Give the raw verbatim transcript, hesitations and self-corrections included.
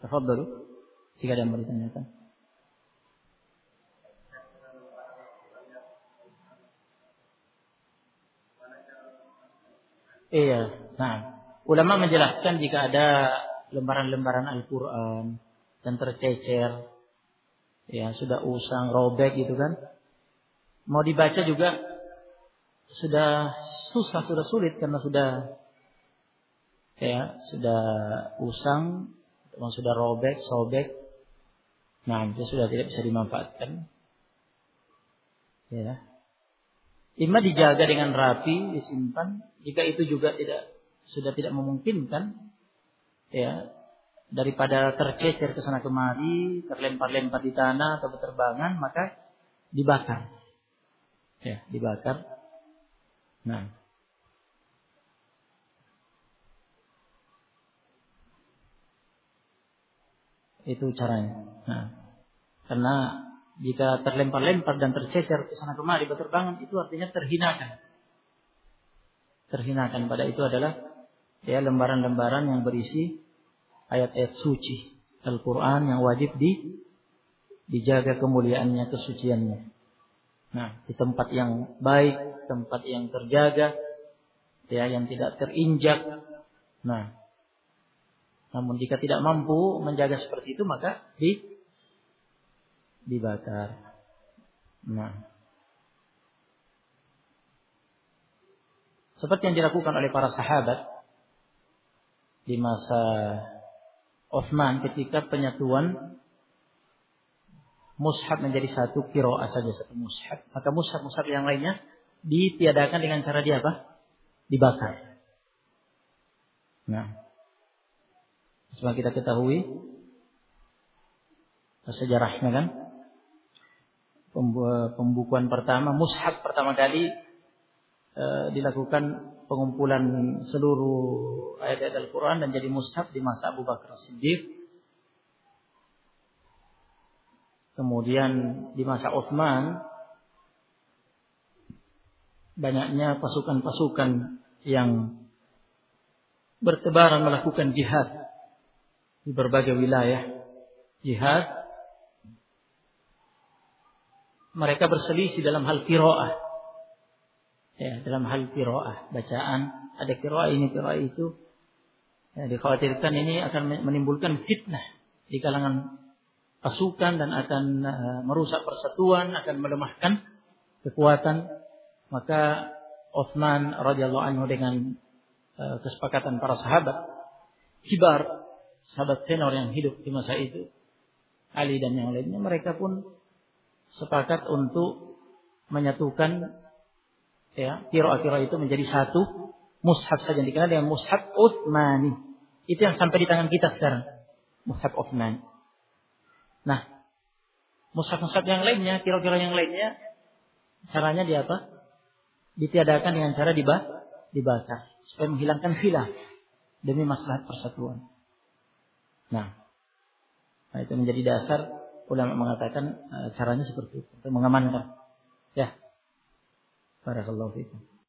Tafadhalu jika ada yang mau ditanyakan. Iya, nah, ulama menjelaskan jika ada lembaran-lembaran Al-Qur'an dan tercecer, ya sudah usang, robek gitu kan, mau dibaca juga sudah susah, sudah sulit karena sudah ya sudah usang, sudah robek, sobek, nah itu sudah tidak bisa dimanfaatkan. Ya, imma dijaga dengan rapi, disimpan. Jika itu juga tidak sudah tidak memungkinkan, ya daripada tercecer ke sana kemari, terlempar-lempar di tanah atau berterbangan, maka dibakar. Ya, dibakar. Nah, itu caranya. Nah, karena jika terlempar-lempar dan tercecer ke sana kemari berterbangan, itu artinya terhinakan. Terhinakan pada itu adalah ya lembaran-lembaran yang berisi ayat-ayat suci Al-Quran yang wajib di, dijaga kemuliaannya, kesuciannya. Nah, di tempat yang baik, tempat yang terjaga, ya, yang tidak terinjak. Nah, namun jika tidak mampu menjaga seperti itu, maka di, dibakar. Nah, seperti yang dilakukan oleh para sahabat di masa Utsman ketika penyatuan mushaf menjadi satu qiraah saja, satu mushaf. Maka mushaf-mushaf yang lainnya ditiadakan dengan cara dia apa? Dibakar. Nah, seperti kita ketahui sejarahnya kan, pembukuan pertama, mushaf pertama kali dilakukan pengumpulan seluruh ayat-ayat Al-Quran dan jadi mushaf di masa Abu Bakar Siddiq. Kemudian di masa Utsman banyaknya pasukan-pasukan yang bertebaran melakukan jihad di berbagai wilayah. Jihad, mereka berselisih dalam hal qiraah. Ya, dalam hal qiraah, bacaan, ada qiraah ini, qiraah itu. Ya, dikhawatirkan ini akan menimbulkan fitnah di kalangan pasukan dan akan uh, merusak persatuan, akan melemahkan kekuatan. Maka Utsman radhiyallahu anhu dengan uh, kesepakatan para sahabat kibar, sahabat senior yang hidup di masa itu, Ali dan yang lainnya, mereka pun sepakat untuk menyatukan ya, qiraah-qiraah itu menjadi satu mushaf saja, dikenal dengan mushaf Utsmani. Itu yang sampai di tangan kita sekarang, mushaf Utsmani. Nah, mushaf-mushaf yang lainnya, qiraah-qiraah yang lainnya, caranya di apa? Ditiadakan dengan cara dibakar supaya menghilangkan khilaf demi maslahat persatuan. Nah, nah itu menjadi dasar ulama mengatakan uh, caranya seperti itu untuk mengamankan. Ya. Barakallahu fiikum.